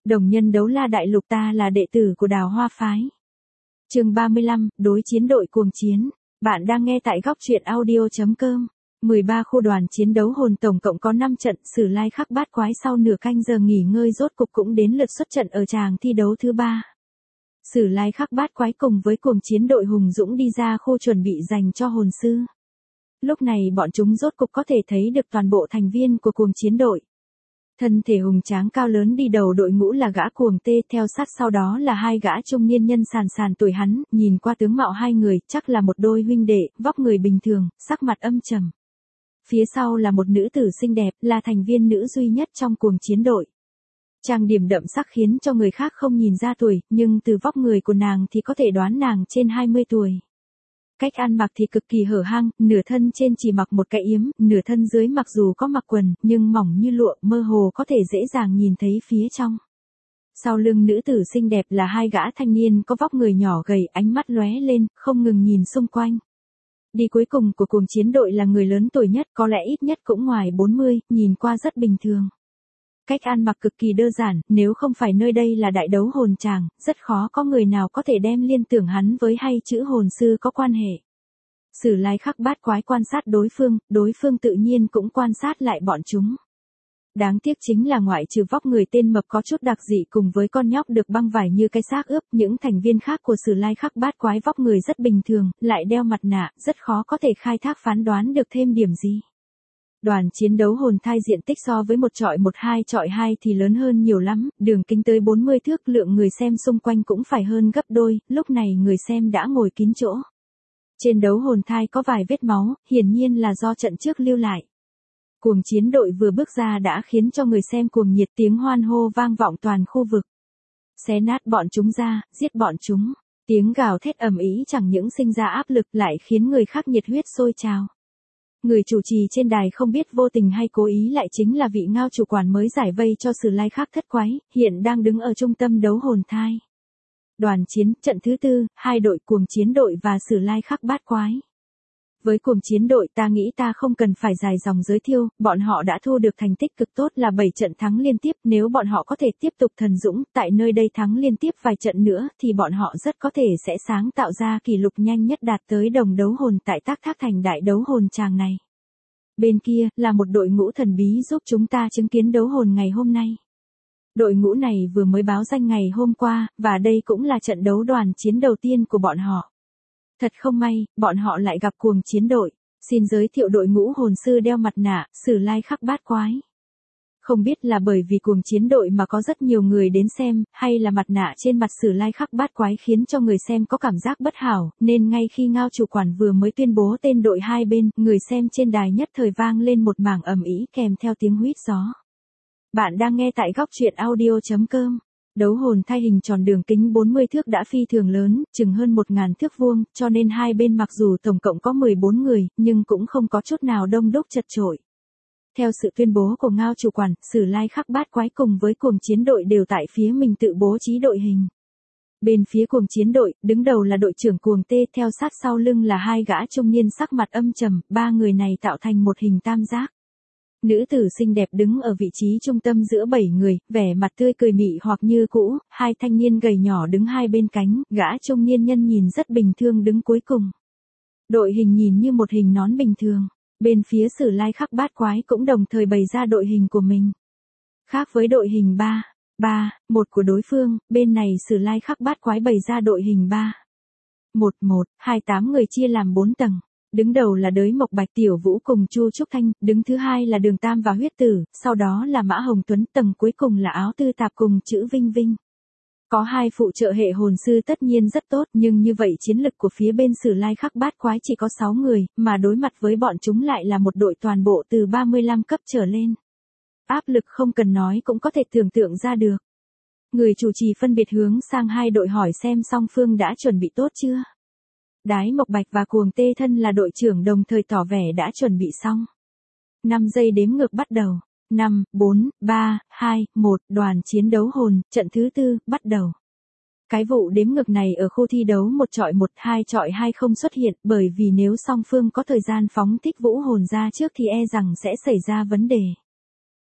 Đồng nhân đấu la đại lục, ta là đệ tử của Đào Hoa phái. Chương 35, đối chiến đội cuồng chiến. Bạn đang nghe tại góc truyện audio.com. 13 khu đoàn chiến đấu hồn tổng cộng có 5 trận, Sử Lai Khắc Bát Quái sau nửa canh giờ nghỉ ngơi rốt cục cũng đến lượt xuất trận ở tràng thi đấu thứ 3. Sử Lai Khắc Bát Quái cùng với cuồng chiến đội hùng dũng đi ra khu chuẩn bị dành cho hồn sư. Lúc này bọn chúng rốt cục có thể thấy được toàn bộ thành viên của cuồng chiến đội. Thân thể hùng tráng cao lớn đi đầu đội ngũ là gã cuồng tê, theo sát sau đó là hai gã trung niên nhân sàn sàn tuổi hắn, nhìn qua tướng mạo hai người, chắc là một đôi huynh đệ, vóc người bình thường, sắc mặt âm trầm. Phía sau là một nữ tử xinh đẹp, là thành viên nữ duy nhất trong cuồng chiến đội. Trang điểm đậm sắc khiến cho người khác không nhìn ra tuổi, nhưng từ vóc người của nàng thì có thể đoán nàng trên 20 tuổi. Cách ăn mặc thì cực kỳ hở hang, nửa thân trên chỉ mặc một cái yếm, nửa thân dưới mặc dù có mặc quần, nhưng mỏng như lụa, mơ hồ có thể dễ dàng nhìn thấy phía trong. Sau lưng nữ tử xinh đẹp là hai gã thanh niên có vóc người nhỏ gầy, ánh mắt lóe lên, không ngừng nhìn xung quanh. Đi cuối cùng của cuồng chiến đội là người lớn tuổi nhất, có lẽ ít nhất cũng ngoài 40, nhìn qua rất bình thường. Cách ăn mặc cực kỳ đơn giản, nếu không phải nơi đây là đại đấu hồn tràng, rất khó có người nào có thể đem liên tưởng hắn với hay chữ hồn sư có quan hệ. Sử Lai Khắc Bát Quái quan sát đối phương tự nhiên cũng quan sát lại bọn chúng. Đáng tiếc chính là ngoại trừ vóc người tên mập có chút đặc dị cùng với con nhóc được băng vải như cái xác ướp, những thành viên khác của Sử Lai Khắc Bát Quái vóc người rất bình thường, lại đeo mặt nạ, rất khó có thể khai thác phán đoán được thêm điểm gì. Đoàn chiến đấu hồn thai diện tích so với một trọi một, hai trọi hai thì lớn hơn nhiều lắm, đường kính tới 40 thước, lượng người xem xung quanh cũng phải hơn gấp đôi, lúc này người xem đã ngồi kín chỗ. Trên đấu hồn thai có vài vết máu, hiển nhiên là do trận trước lưu lại. Cuồng chiến đội vừa bước ra đã khiến cho người xem cuồng nhiệt, tiếng hoan hô vang vọng toàn khu vực. Xé nát bọn chúng ra, giết bọn chúng, tiếng gào thét ầm ĩ chẳng những sinh ra áp lực lại khiến người khác nhiệt huyết sôi trào. Người chủ trì trên đài không biết vô tình hay cố ý lại chính là vị ngao chủ quản mới giải vây cho Sử Lai Khắc thất quái, hiện đang đứng ở trung tâm đấu hồn thai. Đoàn chiến, trận thứ 4, hai đội cuồng chiến đội và Sử Lai Khắc Bát Quái. Với cuồng chiến đội ta nghĩ ta không cần phải dài dòng giới thiệu, bọn họ đã thu được thành tích cực tốt là 7 trận thắng liên tiếp, nếu bọn họ có thể tiếp tục thần dũng, tại nơi đây thắng liên tiếp vài trận nữa thì bọn họ rất có thể sẽ sáng tạo ra kỷ lục nhanh nhất đạt tới đồng đấu hồn tại Tác Thác Thành đại đấu hồn tràng này. Bên kia, là một đội ngũ thần bí giúp chúng ta chứng kiến đấu hồn ngày hôm nay. Đội ngũ này vừa mới báo danh ngày hôm qua, và đây cũng là trận đấu đoàn chiến đầu tiên của bọn họ. Thật không may, bọn họ lại gặp cuồng chiến đội. Xin giới thiệu đội ngũ hồn sư đeo mặt nạ, Sử Lai Khắc Bát Quái. Không biết là bởi vì cuồng chiến đội mà có rất nhiều người đến xem, hay là mặt nạ trên mặt Sử Lai Khắc Bát Quái khiến cho người xem có cảm giác bất hảo, nên ngay khi ngao chủ quản vừa mới tuyên bố tên đội hai bên, người xem trên đài nhất thời vang lên một mảng ầm ĩ kèm theo tiếng huýt gió. Bạn đang nghe tại góc truyện audio.com. Đấu hồn thai hình tròn đường kính 40 thước đã phi thường lớn, chừng hơn 1000 thước vuông, cho nên hai bên mặc dù tổng cộng có 14 người, nhưng cũng không có chút nào đông đúc chật chội. Theo sự tuyên bố của ngao chủ quản, Sử Lai Khắc Bát Quái cùng với cuồng chiến đội đều tại phía mình tự bố trí đội hình. Bên phía cuồng chiến đội, đứng đầu là đội trưởng cuồng tê, theo sát sau lưng là hai gã trung niên sắc mặt âm trầm, ba người này tạo thành một hình tam giác. Nữ tử xinh đẹp đứng ở vị trí trung tâm giữa 7 người, vẻ mặt tươi cười mị hoặc như cũ, hai thanh niên gầy nhỏ đứng hai bên cánh, gã trung niên nhân nhìn rất bình thường đứng cuối cùng. Đội hình nhìn như một hình nón bình thường, bên phía Sử Lai Khắc Bát Quái cũng đồng thời bày ra đội hình của mình. Khác với đội hình 3-1 của đối phương, bên này Sử Lai Khắc Bát Quái bày ra đội hình 3-1-1-2-8 người chia làm 4 tầng. Đứng đầu là Đới Mộc Bạch Tiểu Vũ cùng Chu Trúc Thanh, đứng thứ hai là Đường Tam và Huyết Tử, sau đó là Mã Hồng Tuấn, tầng cuối cùng là Áo Tư Tạp cùng chữ Vinh Vinh. Có hai phụ trợ hệ hồn sư tất nhiên rất tốt, nhưng như vậy chiến lực của phía bên Sử Lai Khắc Bát Quái chỉ có 6 người, mà đối mặt với bọn chúng lại là một đội toàn bộ từ 35 cấp trở lên. Áp lực không cần nói cũng có thể tưởng tượng ra được. Người chủ trì phân biệt hướng sang hai đội hỏi xem song phương đã chuẩn bị tốt chưa. Đái Mộc Bạch và cuồng tê thân là đội trưởng đồng thời tỏ vẻ đã chuẩn bị xong. 5 giây đếm ngược bắt đầu. 5, 4, 3, 2, 1, đoàn chiến đấu hồn, trận thứ 4, bắt đầu. Cái vụ đếm ngược này ở khu thi đấu 1 trọi 1, 2 trọi 2 không xuất hiện, bởi vì nếu song phương có thời gian phóng thích vũ hồn ra trước thì e rằng sẽ xảy ra vấn đề.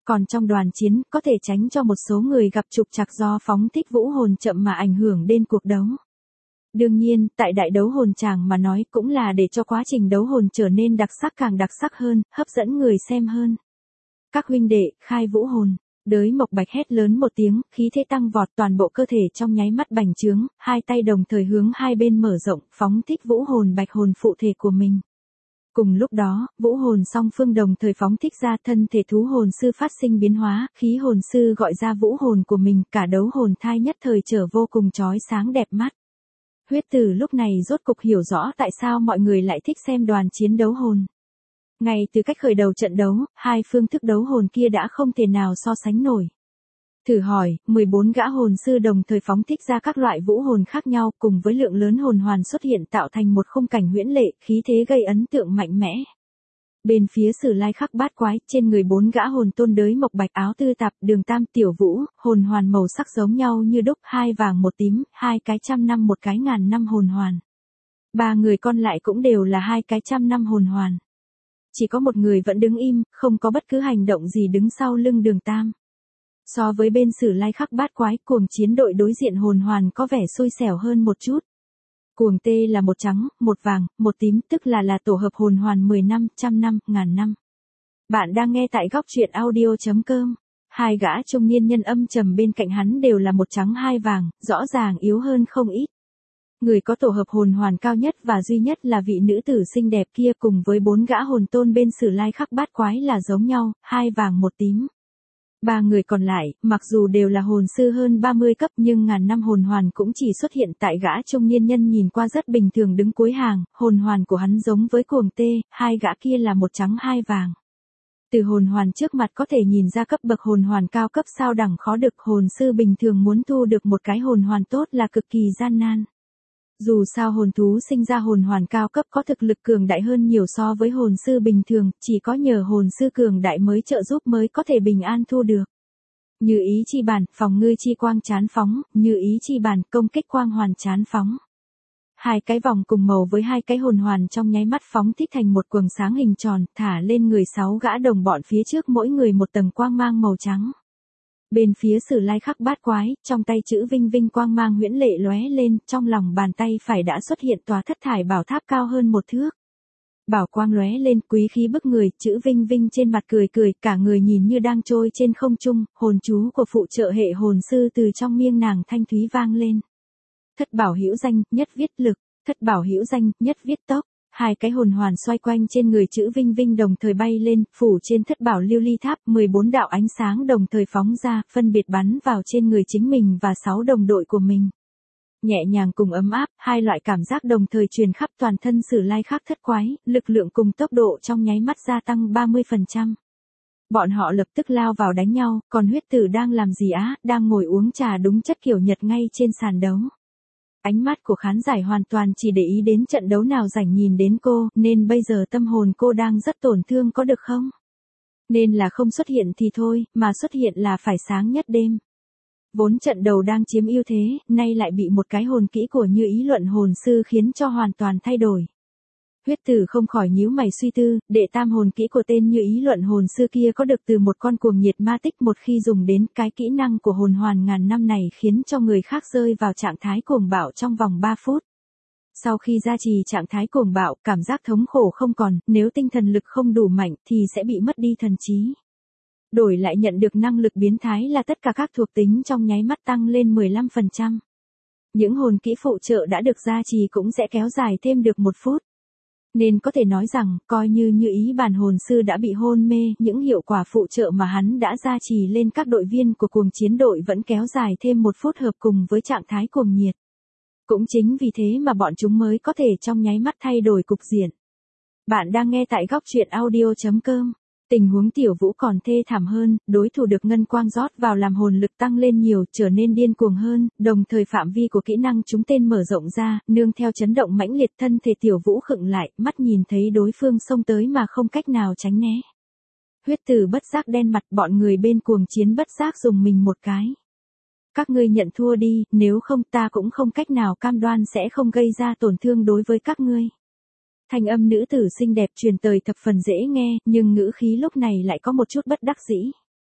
Còn trong đoàn chiến, có thể tránh cho một số người gặp trục trặc do phóng thích vũ hồn chậm mà ảnh hưởng đến cuộc đấu. Đương nhiên, tại đại đấu hồn tràng mà nói cũng là để cho quá trình đấu hồn trở nên đặc sắc càng đặc sắc hơn, hấp dẫn người xem hơn. Các huynh đệ, khai vũ hồn. Đới Mộc Bạch hét lớn một tiếng, khí thế tăng vọt, toàn bộ cơ thể trong nháy mắt bành trướng, hai tay đồng thời hướng hai bên mở rộng, phóng thích vũ hồn bạch hồn phụ thể của mình. Cùng lúc đó, vũ hồn song phương đồng thời phóng thích ra, thân thể thú hồn sư phát sinh biến hóa, khí hồn sư gọi ra vũ hồn của mình, cả đấu hồn thai nhất thời trở vô cùng chói sáng đẹp mắt. Huyết Tử lúc này rốt cục hiểu rõ tại sao mọi người lại thích xem đoàn chiến đấu hồn. Ngay từ cách khởi đầu trận đấu, hai phương thức đấu hồn kia đã không thể nào so sánh nổi. Thử hỏi, 14 gã hồn sư đồng thời phóng thích ra các loại vũ hồn khác nhau cùng với lượng lớn hồn hoàn xuất hiện tạo thành một khung cảnh huyễn lệ, khí thế gây ấn tượng mạnh mẽ. Bên phía Sử Lai Khắc Bát Quái, trên người 4 gã hồn tôn Đới Mộc Bạch, áo tư tạp, Đường Tam, Tiểu Vũ, hồn hoàn màu sắc giống nhau như đúc, 2 vàng 1 tím, 2 cái 100 năm 1 cái 1000 năm hồn hoàn. 3 người còn lại cũng đều là 2 cái 100 năm hồn hoàn. Chỉ có một người vẫn đứng im, không có bất cứ hành động gì đứng sau lưng Đường Tam. So với bên Sử Lai Khắc Bát Quái, Cuồng Chiến đội đối diện hồn hoàn có vẻ xui xẻo hơn một chút. Cuồng Tê là 1 trắng, 1 vàng, 1 tím, tức là tổ hợp hồn hoàn 10 năm, 100 năm, 1000 năm. Bạn đang nghe tại góc truyện audio.com. Hai gã trung niên nhân âm trầm bên cạnh hắn đều là 1 trắng 2 vàng, rõ ràng yếu hơn không ít. Người có tổ hợp hồn hoàn cao nhất và duy nhất là vị nữ tử xinh đẹp kia cùng với 4 gã hồn tôn bên Sử Lai Khắc Bát Quái là giống nhau, 2 vàng 1 tím. 3 người còn lại, mặc dù đều là hồn sư hơn 30 cấp nhưng 1000 năm hồn hoàn cũng chỉ xuất hiện tại gã trung niên nhân nhìn qua rất bình thường đứng cuối hàng, hồn hoàn của hắn giống với Cuồng Tê, hai gã kia là 1 trắng 2 vàng. Từ hồn hoàn trước mặt có thể nhìn ra cấp bậc hồn hoàn cao cấp sao đẳng khó được, hồn sư bình thường muốn thu được một cái hồn hoàn tốt là cực kỳ gian nan. Dù sao hồn thú sinh ra hồn hoàn cao cấp có thực lực cường đại hơn nhiều so với hồn sư bình thường, chỉ có nhờ hồn sư cường đại mới trợ giúp mới có thể bình an thu được. Như ý chi bản, phòng ngư chi quang chán phóng, như ý chi bản, công kích quang hoàn chán phóng. Hai cái vòng cùng màu với hai cái hồn hoàn trong nháy mắt phóng thích thành một quầng sáng hình tròn, thả lên người 6 gã đồng bọn phía trước, mỗi người một tầng quang mang màu trắng. Bên phía Sử Lai Khắc Bát Quái, trong tay chữ Vinh Vinh quang mang huyễn lệ lóe lên, trong lòng bàn tay phải đã xuất hiện tòa thất thải bảo tháp cao hơn 1 thước. Bảo quang lóe lên, quý khí bức người, chữ Vinh Vinh trên mặt cười cười, cả người nhìn như đang trôi trên không trung, hồn chú của phụ trợ hệ hồn sư từ trong miệng nàng thanh thúy vang lên. Thất bảo hữu danh, nhất viết lực, thất bảo hữu danh, nhất viết tốc. Hai cái hồn hoàn xoay quanh trên người chữ Vinh Vinh đồng thời bay lên, phủ trên thất bảo lưu ly tháp, 14 đạo ánh sáng đồng thời phóng ra, phân biệt bắn vào trên người chính mình và 6 đồng đội của mình. Nhẹ nhàng cùng ấm áp, hai loại cảm giác đồng thời truyền khắp toàn thân Sử Lai Khắc Thất Quái, lực lượng cùng tốc độ trong nháy mắt gia tăng 30%. Bọn họ lập tức lao vào đánh nhau, còn Huyết Tử đang làm gì á, đang ngồi uống trà đúng chất kiểu Nhật ngay trên sàn đấu. Ánh mắt của khán giả hoàn toàn chỉ để ý đến trận đấu nào rảnh nhìn đến cô, nên bây giờ tâm hồn cô đang rất tổn thương có được không? Nên là không xuất hiện thì thôi, mà xuất hiện là phải sáng nhất đêm. Vốn trận đầu đang chiếm ưu thế, nay lại bị một cái hồn kỹ của Như Ý Luận hồn sư khiến cho hoàn toàn thay đổi. Huyết Tử không khỏi nhíu mày suy tư, đệ tam hồn kỹ của tên Như Ý Luận hồn sư kia có được từ một con cuồng nhiệt ma tích, một khi dùng đến cái kỹ năng của hồn hoàn 1000 năm này khiến cho người khác rơi vào trạng thái cuồng bạo trong vòng 3 phút. Sau khi gia trì trạng thái cuồng bạo, cảm giác thống khổ không còn, nếu tinh thần lực không đủ mạnh thì sẽ bị mất đi thần trí. Đổi lại nhận được năng lực biến thái là tất cả các thuộc tính trong nháy mắt tăng lên 15%. Những hồn kỹ phụ trợ đã được gia trì cũng sẽ kéo dài thêm được 1 phút. Nên có thể nói rằng, coi như Như Ý bản hồn sư đã bị hôn mê, những hiệu quả phụ trợ mà hắn đã gia trì lên các đội viên của Cuồng Chiến đội vẫn kéo dài thêm 1 phút hợp cùng với trạng thái cuồng nhiệt. Cũng chính vì thế mà bọn chúng mới có thể trong nháy mắt thay đổi cục diện. Bạn đang nghe tại góc truyện audio.com. Tình huống Tiểu Vũ còn thê thảm hơn, đối thủ được ngân quang rót vào làm hồn lực tăng lên nhiều, trở nên điên cuồng hơn, đồng thời phạm vi của kỹ năng trúng tên mở rộng ra, nương theo chấn động mãnh liệt, thân thể Tiểu Vũ khựng lại, mắt nhìn thấy đối phương xông tới mà không cách nào tránh né. Huyết Tử bất giác đen mặt, bọn người bên Cuồng Chiến bất giác dùng mình một cái. Các ngươi nhận thua đi, nếu không ta cũng không cách nào cam đoan sẽ không gây ra tổn thương đối với các ngươi. Thanh âm nữ tử xinh đẹp truyền tới thập phần dễ nghe, nhưng ngữ khí lúc này lại có một chút bất đắc dĩ.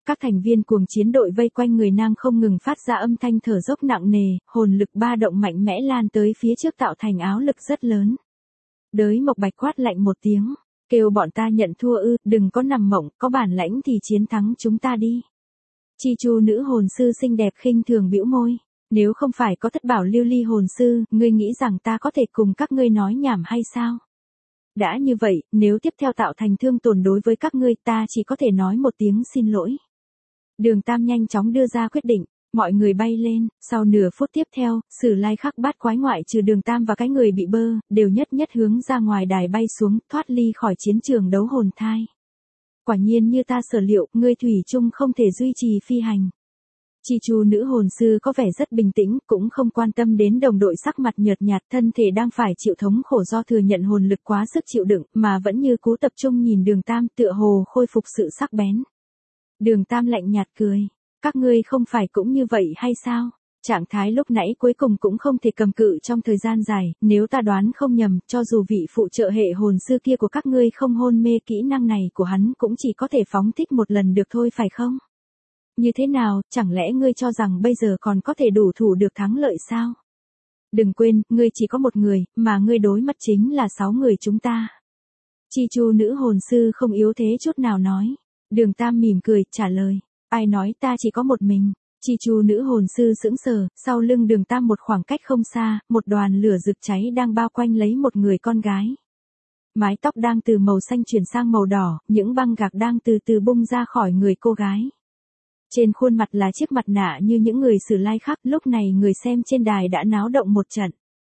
Các thành viên cuồng chiến đội vây quanh người nàng không ngừng phát ra âm thanh thở dốc nặng nề, hồn lực ba động mạnh mẽ lan tới phía trước tạo thành áo lực rất lớn. Đới Mộc Bạch quát lạnh một tiếng, kêu bọn ta nhận thua ư, đừng có nằm mộng, có bản lãnh thì chiến thắng chúng ta đi. Chi Chu nữ hồn sư xinh đẹp khinh thường bĩu môi, nếu không phải có Thất Bảo Lưu Ly hồn sư, ngươi nghĩ rằng ta có thể cùng các ngươi nói nhảm hay sao? Đã như vậy, nếu tiếp theo tạo thành thương tổn đối với các ngươi, ta chỉ có thể nói một tiếng xin lỗi. Đường Tam nhanh chóng đưa ra quyết định, mọi người bay lên, sau nửa phút tiếp theo, Sử Lai Khắc bát quái ngoại trừ Đường Tam và cái người bị bơ, đều nhất nhất hướng ra ngoài đài bay xuống, thoát ly khỏi chiến trường đấu hồn thai. Quả nhiên như ta sở liệu, ngươi thủy chung không thể duy trì phi hành. Chi Chu nữ hồn sư có vẻ rất bình tĩnh, cũng không quan tâm đến đồng đội sắc mặt nhợt nhạt, thân thể đang phải chịu thống khổ do thừa nhận hồn lực quá sức chịu đựng, mà vẫn như cú tập trung nhìn Đường Tam tựa hồ khôi phục sự sắc bén. Đường Tam lạnh nhạt cười, các ngươi không phải cũng như vậy hay sao? Trạng thái lúc nãy cuối cùng cũng không thể cầm cự trong thời gian dài, nếu ta đoán không nhầm, cho dù vị phụ trợ hệ hồn sư kia của các ngươi không hôn mê, kỹ năng này của hắn cũng chỉ có thể phóng thích một lần được thôi phải không? Như thế nào, chẳng lẽ ngươi cho rằng bây giờ còn có thể đủ thủ được thắng lợi sao? Đừng quên, ngươi chỉ có một người, mà ngươi đối mặt chính là 6 người chúng ta. Chi Chu nữ hồn sư không yếu thế chút nào nói. Đường Tam mỉm cười, trả lời. Ai nói ta chỉ có một mình? Chi Chu nữ hồn sư sững sờ, sau lưng Đường Tam một khoảng cách không xa, một đoàn lửa rực cháy đang bao quanh lấy một người con gái. Mái tóc đang từ màu xanh chuyển sang màu đỏ, những băng gạc đang từ từ bung ra khỏi người cô gái. Trên khuôn mặt là chiếc mặt nạ như những người Sử Lai Khắc, lúc này người xem trên đài đã náo động một trận.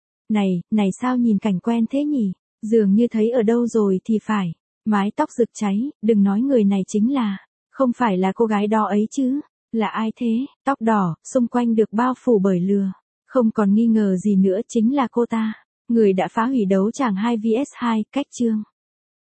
Này sao nhìn cảnh quen thế nhỉ? Dường như thấy ở đâu rồi thì phải. Mái tóc rực cháy, đừng nói người này chính là, không phải là cô gái đó ấy chứ, là ai thế? Tóc đỏ, xung quanh được bao phủ bởi lửa. Không còn nghi ngờ gì nữa, chính là cô ta, người đã phá hủy đấu tràng 2vs2, cách chương.